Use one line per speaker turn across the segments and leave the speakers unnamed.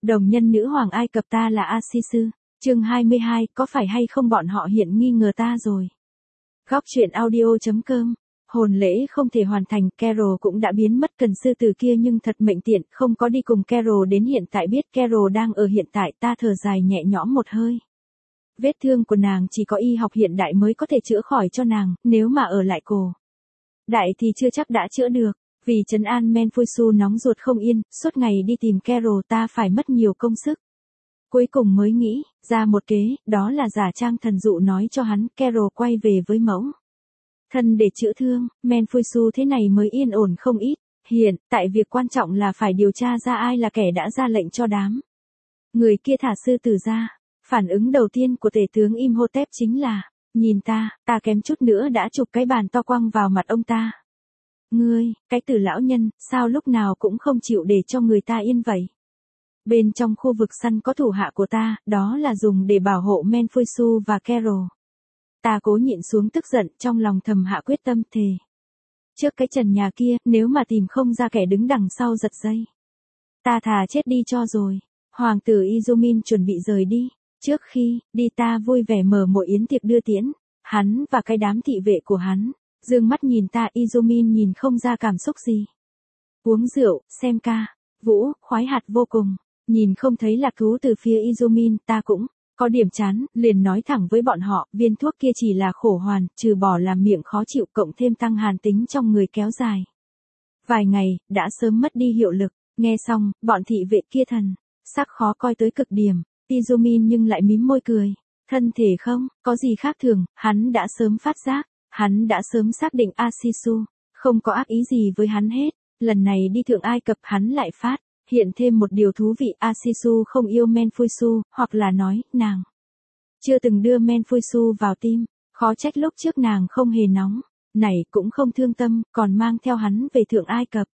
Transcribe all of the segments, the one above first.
Đồng nhân nữ hoàng Ai Cập ta là A-si-sư. Chương 22, có phải hay không bọn họ hiện nghi ngờ ta rồi. Góc truyện audio.com. Hồn lễ không thể hoàn thành, Carol cũng đã biến mất cần sư tử kia nhưng thật mệnh tiện, không có đi cùng Carol đến hiện tại biết Carol đang ở hiện tại, ta thở dài nhẹ nhõm một hơi. Vết thương của nàng chỉ có y học hiện đại mới có thể chữa khỏi cho nàng, nếu mà ở lại cổ đại thì chưa chắc đã chữa được. Vì trấn an Menfuisu nóng ruột không yên, suốt ngày đi tìm Carol ta phải mất nhiều công sức. Cuối cùng mới nghĩ ra một kế, đó là giả trang thần dụ nói cho hắn Carol quay về với mẫu thân để chữa thương. Menfuisu thế này mới yên ổn không ít. Hiện tại việc quan trọng là phải điều tra ra ai là kẻ đã ra lệnh cho đám người kia thả sư tử ra. Phản ứng đầu tiên của tể tướng Imhotep chính là, nhìn ta kém chút nữa đã chụp cái bàn to quăng vào mặt ông ta. Ngươi, cái tử lão nhân, sao lúc nào cũng không chịu để cho người ta yên vậy? Bên trong khu vực săn có thủ hạ của ta, đó là dùng để bảo hộ Menfuisu và Carol. Ta cố nhịn xuống tức giận, trong lòng thầm hạ quyết tâm thề. Trước cái trần nhà kia, nếu mà tìm không ra kẻ đứng đằng sau giật dây, ta thà chết đi cho rồi. Hoàng tử Izumin chuẩn bị rời đi. Trước khi đi ta vui vẻ mở một yến tiệc đưa tiễn. Hắn và cái đám thị vệ của hắn dương mắt nhìn ta. Izumin nhìn không ra cảm xúc gì. Uống rượu, xem ca vũ, khoái hạt vô cùng. Nhìn không thấy lạc thú từ phía Izumin, ta cũng có điểm chán, liền nói thẳng với bọn họ, viên thuốc kia chỉ là khổ hoàn, trừ bỏ làm miệng khó chịu cộng thêm tăng hàn tính trong người kéo dài vài ngày, đã sớm mất đi hiệu lực. Nghe xong, bọn thị vệ kia thần sắc khó coi tới cực điểm. Izumin nhưng lại mím môi cười. Thân thể không có gì khác thường, hắn đã sớm phát giác, hắn đã sớm xác định A-si-su không có ác ý gì với hắn hết. Lần này đi Thượng Ai Cập hắn lại phát hiện thêm một điều thú vị. A-si-su không yêu Menfuisu, hoặc là nói, nàng chưa từng đưa Menfuisu vào tim. Khó trách lúc trước nàng không hề nóng nảy cũng không thương tâm, còn mang theo hắn về Thượng Ai Cập.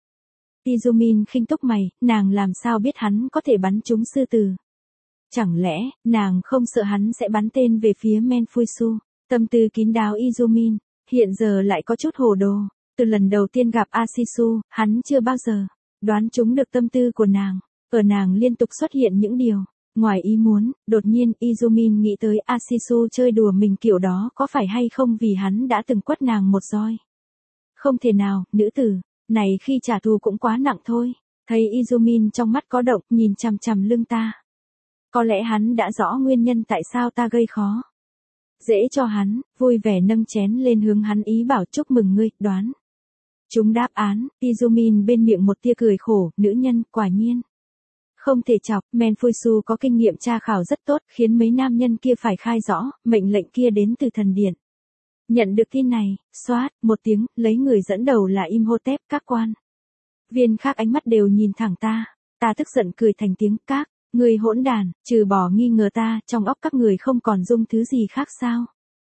Izumin khinh túc mày, nàng làm sao biết hắn có thể bắn trúng sư tử? Chẳng lẽ, nàng không sợ hắn sẽ bắn tên về phía Menfuisu? Tâm tư kín đáo Izumin, hiện giờ lại có chút hồ đồ. Từ lần đầu tiên gặp A-si-su, hắn chưa bao giờ đoán trúng được tâm tư của nàng. Ở nàng liên tục xuất hiện những điều ngoài ý muốn. Đột nhiên Izumin nghĩ tới A-si-su chơi đùa mình kiểu đó có phải hay không vì hắn đã từng quất nàng một roi. Không thể nào, nữ tử này khi trả thù cũng quá nặng thôi. Thấy Izumin trong mắt có động, nhìn chằm chằm lưng ta. Có lẽ hắn đã rõ nguyên nhân tại sao ta gây khó dễ cho hắn, vui vẻ nâng chén lên hướng hắn ý bảo chúc mừng ngươi, đoán chúng đáp án. Izumin bên miệng một tia cười khổ, nữ nhân, quả nhiên không thể chọc. Menfuisu có kinh nghiệm tra khảo rất tốt, khiến mấy nam nhân kia phải khai rõ, mệnh lệnh kia đến từ thần điện. Nhận được tin này, xoát, một tiếng, lấy người dẫn đầu là Imhotep, các quan viên khác ánh mắt đều nhìn thẳng ta. Ta tức giận cười thành tiếng, các người hỗn đàn, trừ bỏ nghi ngờ ta, trong óc các người không còn dung thứ gì khác sao?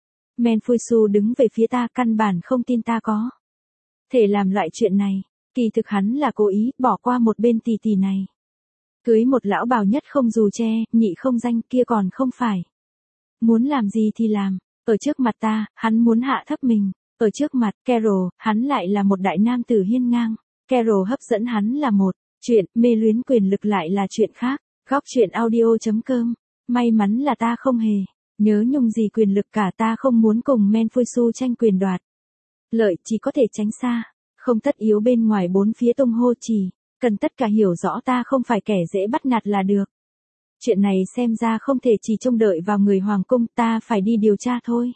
Menfuisu đứng về phía ta, căn bản không tin ta có thể làm loại chuyện này. Kỳ thực hắn là cố ý, bỏ qua một bên tỷ tỷ này. Cưới một lão bào nhất không dù che, nhị không danh, kia còn không phải muốn làm gì thì làm. Ở trước mặt ta, hắn muốn hạ thấp mình. Ở trước mặt Carol, hắn lại là một đại nam tử hiên ngang. Carol hấp dẫn hắn là một chuyện, mê luyến quyền lực lại là chuyện khác. Góc truyện audio.com. May mắn là ta không hề nhớ nhung gì quyền lực cả. Ta không muốn cùng Menfuisu tranh quyền đoạt lợi, chỉ có thể tránh xa. Không tất yếu bên ngoài bốn phía tung hô, chỉ cần tất cả hiểu rõ ta không phải kẻ dễ bắt nạt là được. Chuyện này xem ra không thể chỉ trông đợi vào người hoàng cung, ta phải đi điều tra thôi.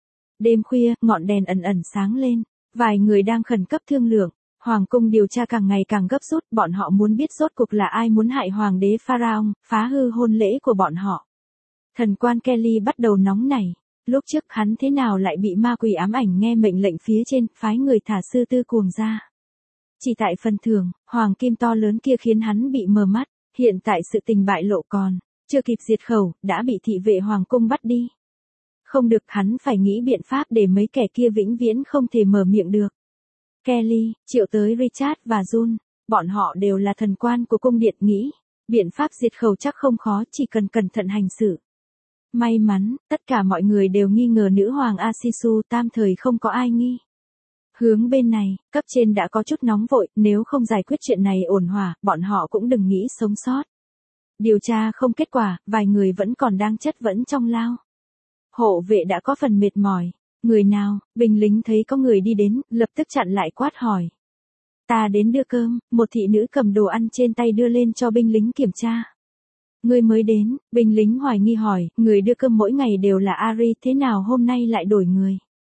Đêm khuya, ngọn đèn ẩn ẩn sáng lên. Vài người đang khẩn cấp thương lượng. Hoàng cung điều tra càng ngày càng gấp rút, bọn họ muốn biết rốt cuộc là ai muốn hại hoàng đế Pharaoh, phá hư hôn lễ của bọn họ. Thần quan Kelly bắt đầu nóng nảy. Lúc trước hắn thế nào lại bị ma quỷ ám ảnh nghe mệnh lệnh phía trên, phái người thả sư tư cuồng ra. Chỉ tại phần thưởng, hoàng kim to lớn kia khiến hắn bị mờ mắt. Hiện tại sự tình bại lộ còn chưa kịp diệt khẩu, đã bị thị vệ hoàng cung bắt đi. Không được, hắn phải nghĩ biện pháp để mấy kẻ kia vĩnh viễn không thể mở miệng được. Kelly triệu tới Richard và June, bọn họ đều là thần quan của cung điện, nghĩ biện pháp diệt khẩu chắc không khó, chỉ cần cẩn thận hành xử. May mắn, tất cả mọi người đều nghi ngờ nữ hoàng A-si-su, tam thời không có ai nghi. Hướng bên này, cấp trên đã có chút nóng vội, nếu không giải quyết chuyện này ổn hòa, bọn họ cũng đừng nghĩ sống sót. Điều tra không kết quả, vài người vẫn còn đang chất vấn trong lao. Hộ vệ đã có phần mệt mỏi. Người nào? Binh lính thấy có người đi đến, lập tức chặn lại quát hỏi. Ta đến đưa cơm, một thị nữ cầm đồ ăn trên tay đưa lên cho binh lính kiểm tra. Người mới đến, binh lính hoài nghi hỏi, người đưa cơm mỗi ngày đều là Ari, thế nào hôm nay lại đổi người?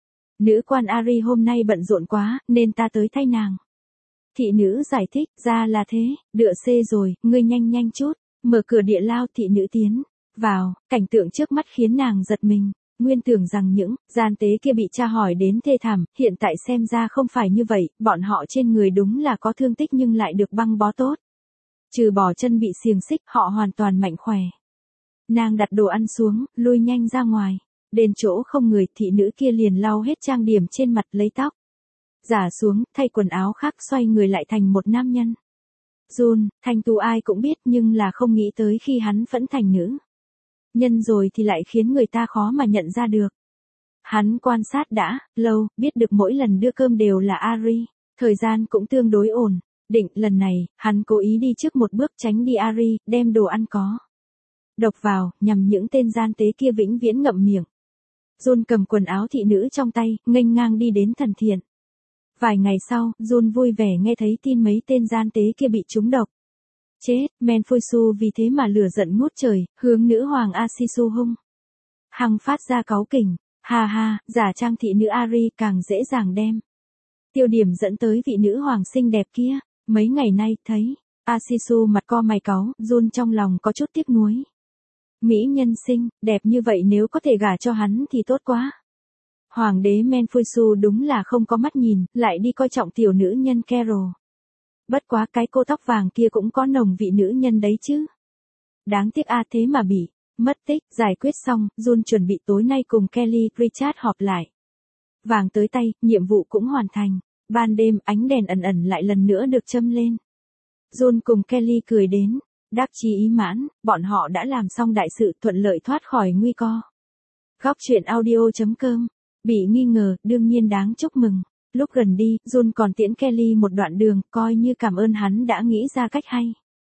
Nữ quan Ari hôm nay bận rộn quá, nên ta tới thay nàng. Thị nữ giải thích, ra là thế, đựa xê rồi, ngươi nhanh nhanh chút, mở cửa địa lao, thị nữ tiến vào, cảnh tượng trước mắt khiến nàng giật mình. Nguyên tưởng rằng những gian tế kia bị tra hỏi đến thê thảm, hiện tại xem ra không phải như vậy, bọn họ trên người đúng là có thương tích nhưng lại được băng bó tốt. Trừ bỏ chân bị xiềng xích, họ hoàn toàn mạnh khỏe. Nàng đặt đồ ăn xuống, lui nhanh ra ngoài. Đến chỗ không người, thị nữ kia liền lau hết trang điểm trên mặt, lấy tóc giả xuống, thay quần áo khác, xoay người lại thành một nam nhân. Jun, thanh tú ai cũng biết nhưng là không nghĩ tới khi hắn phẫn thành nữ nhân rồi thì lại khiến người ta khó mà nhận ra được. Hắn quan sát đã lâu, biết được mỗi lần đưa cơm đều là Ari, thời gian cũng tương đối ổn định. Lần này, hắn cố ý đi trước một bước tránh đi Ari, đem đồ ăn có độc vào, nhằm những tên gian tế kia vĩnh viễn ngậm miệng. Jun cầm quần áo thị nữ trong tay, nghênh ngang đi đến thần thiện. Vài ngày sau, Jun vui vẻ nghe thấy tin mấy tên gian tế kia bị trúng độc. Chết, Menfusu vì thế mà lửa giận ngút trời, hướng nữ hoàng Asisu hung hăng phát ra cáu kỉnh. Ha ha, giả trang thị nữ Ari càng dễ dàng đem tiêu điểm dẫn tới vị nữ hoàng xinh đẹp kia. Mấy ngày nay, thấy Asisu mặt co mày cáu, Jun trong lòng có chút tiếc nuối. Mỹ nhân xinh, đẹp như vậy nếu có thể gả cho hắn thì tốt quá. Hoàng đế Menfusu đúng là không có mắt nhìn, lại đi coi trọng tiểu nữ nhân Carol. Bất quá cái cô tóc vàng kia cũng có nồng vị nữ nhân đấy chứ. Đáng tiếc thế mà bị mất tích. Giải quyết xong, Jun chuẩn bị tối nay cùng Kelly Richard họp lại. Vàng tới tay, nhiệm vụ cũng hoàn thành. Ban đêm, ánh đèn ẩn ẩn lại lần nữa được châm lên. Jun cùng Kelly cười đến đắc chí ý mãn, bọn họ đã làm xong đại sự, thuận lợi thoát khỏi nguy cơ. Góc truyện audio.com. Bị nghi ngờ, đương nhiên đáng chúc mừng. Lúc gần đi, Jun còn tiễn Kelly một đoạn đường, coi như cảm ơn hắn đã nghĩ ra cách hay.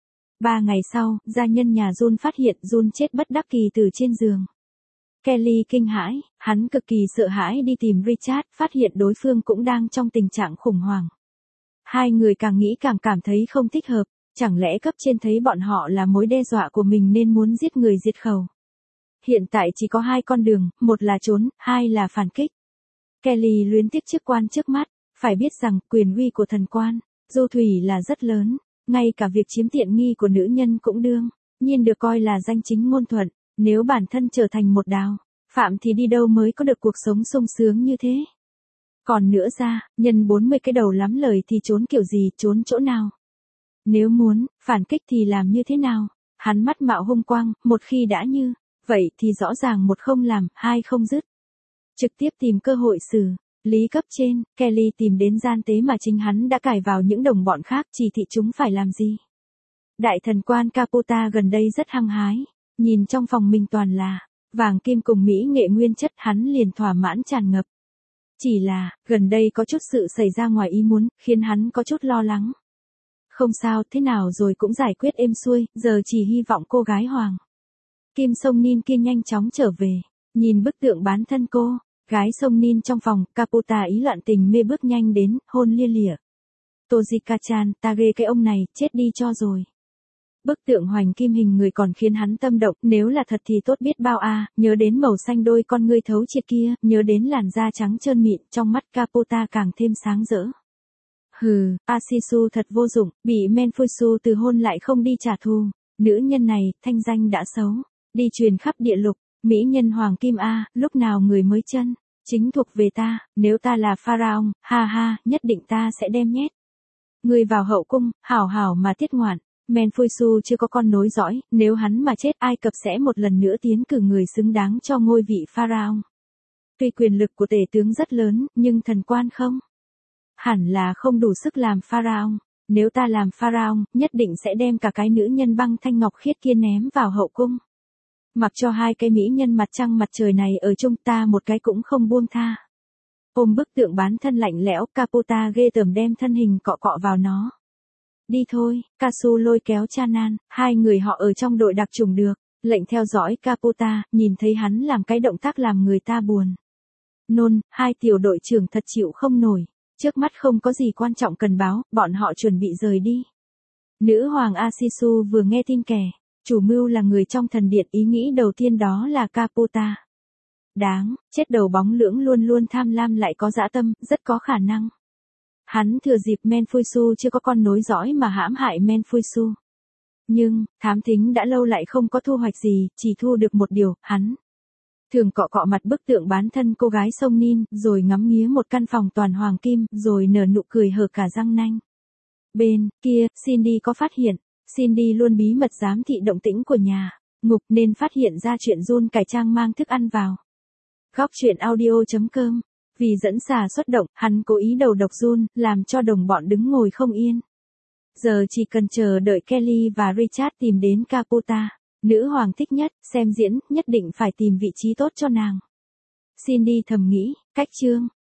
3 ngày sau, gia nhân nhà Jun phát hiện Jun chết bất đắc kỳ từ trên giường. Kelly kinh hãi, hắn cực kỳ sợ hãi đi tìm Richard, phát hiện đối phương cũng đang trong tình trạng khủng hoảng. Hai người càng nghĩ càng cảm thấy không thích hợp, chẳng lẽ cấp trên thấy bọn họ là mối đe dọa của mình nên muốn giết người diệt khẩu. Hiện tại chỉ có 2 con đường, một là trốn, 2 là phản kích. Kelly luyến tiếc chức quan trước mắt, phải biết rằng quyền uy của thần quan, du thủy là rất lớn, ngay cả việc chiếm tiện nghi của nữ nhân cũng đương nhiên được coi là danh chính ngôn thuận, nếu bản thân trở thành một đào phạm thì đi đâu mới có được cuộc sống sung sướng như thế. Còn nữa ra, nhân 40 cái đầu lắm lời thì trốn kiểu gì, trốn chỗ nào? Nếu muốn phản kích thì làm như thế nào? Hắn mắt mạo hung quang, một khi đã như vậy thì rõ ràng một không làm, 2 không dứt. Trực tiếp tìm cơ hội xử lý cấp trên. Kelly tìm đến gian tế mà chính hắn đã cài vào những đồng bọn khác, chỉ thị chúng phải làm gì. Đại thần quan Caputa gần đây rất hăng hái, nhìn trong phòng mình toàn là vàng kim cùng mỹ nghệ nguyên chất, hắn liền thỏa mãn tràn ngập. Chỉ là, gần đây có chút sự xảy ra ngoài ý muốn, khiến hắn có chút lo lắng. Không sao, thế nào rồi cũng giải quyết êm xuôi, giờ chỉ hy vọng cô gái hoàng Kim Sông Nin kia nhanh chóng trở về. Nhìn bức tượng bán thân cô gái Sông Nin trong phòng, Caputa ý loạn tình mê bước nhanh đến, hôn lia lịa. Tojika-chan, ta ghê cái ông này, chết đi cho rồi. Bức tượng hoành kim hình người còn khiến hắn tâm động, nếu là thật thì tốt biết bao nhớ đến màu xanh đôi con ngươi thấu triệt kia, nhớ đến làn da trắng trơn mịn, trong mắt Caputa càng thêm sáng rỡ. Hừ, Asisu thật vô dụng, bị Menfusu từ hôn lại không đi trả thù. Nữ nhân này, thanh danh đã xấu, đi truyền khắp địa lục. Mỹ nhân Hoàng Kim lúc nào người mới chân chính thuộc về ta, nếu ta là pharaoh, ha ha, nhất định ta sẽ đem nhét người vào hậu cung, hảo hảo mà tiết ngoạn. Menfusu chưa có con nối dõi, nếu hắn mà chết, Ai Cập sẽ một lần nữa tiến cử người xứng đáng cho ngôi vị pharaoh. Tuy quyền lực của tể tướng rất lớn, nhưng thần quan không hẳn là không đủ sức làm pharaoh. Nếu ta làm pharaoh, nhất định sẽ đem cả cái nữ nhân băng thanh ngọc khiết kia ném vào hậu cung. Mặc cho 2 cái mỹ nhân mặt trăng mặt trời này ở chung, ta một cái cũng không buông tha. Ôm bức tượng bán thân lạnh lẽo, Caputa ghê tởm đem thân hình cọ cọ vào nó. Đi thôi, Kasu lôi kéo Chanan, hai người họ ở trong đội đặc chủng được, lệnh theo dõi Capota, nhìn thấy hắn làm cái động tác làm người ta buồn. Nôn, hai tiểu đội trưởng thật chịu không nổi, trước mắt không có gì quan trọng cần báo, bọn họ chuẩn bị rời đi. Nữ hoàng Asisu vừa nghe tin kẻ, chủ mưu là người trong thần điện, ý nghĩ đầu tiên đó là Capota. Đáng, chết đầu bóng lưỡng luôn luôn tham lam lại có dã tâm, rất có khả năng. Hắn thừa dịp Menfuisu chưa có con nối dõi mà hãm hại Menfuisu. Nhưng, thám thính đã lâu lại không có thu hoạch gì, chỉ thu được một điều, hắn thường cọ cọ mặt bức tượng bán thân cô gái sông Nin, rồi ngắm nghía một căn phòng toàn hoàng kim, rồi nở nụ cười hở cả răng nanh. Bên kia, Cindy có phát hiện, Cindy luôn bí mật giám thị động tĩnh của nhà ngục nên phát hiện ra chuyện Jun cải trang mang thức ăn vào. Góc truyện audio.com. Vì dẫn xà xuất động, hắn cố ý đầu độc Jun, làm cho đồng bọn đứng ngồi không yên. Giờ chỉ cần chờ đợi Kelly và Richard tìm đến Capota. Nữ hoàng thích nhất, xem diễn, nhất định phải tìm vị trí tốt cho nàng. Cindy thầm nghĩ, cách chương.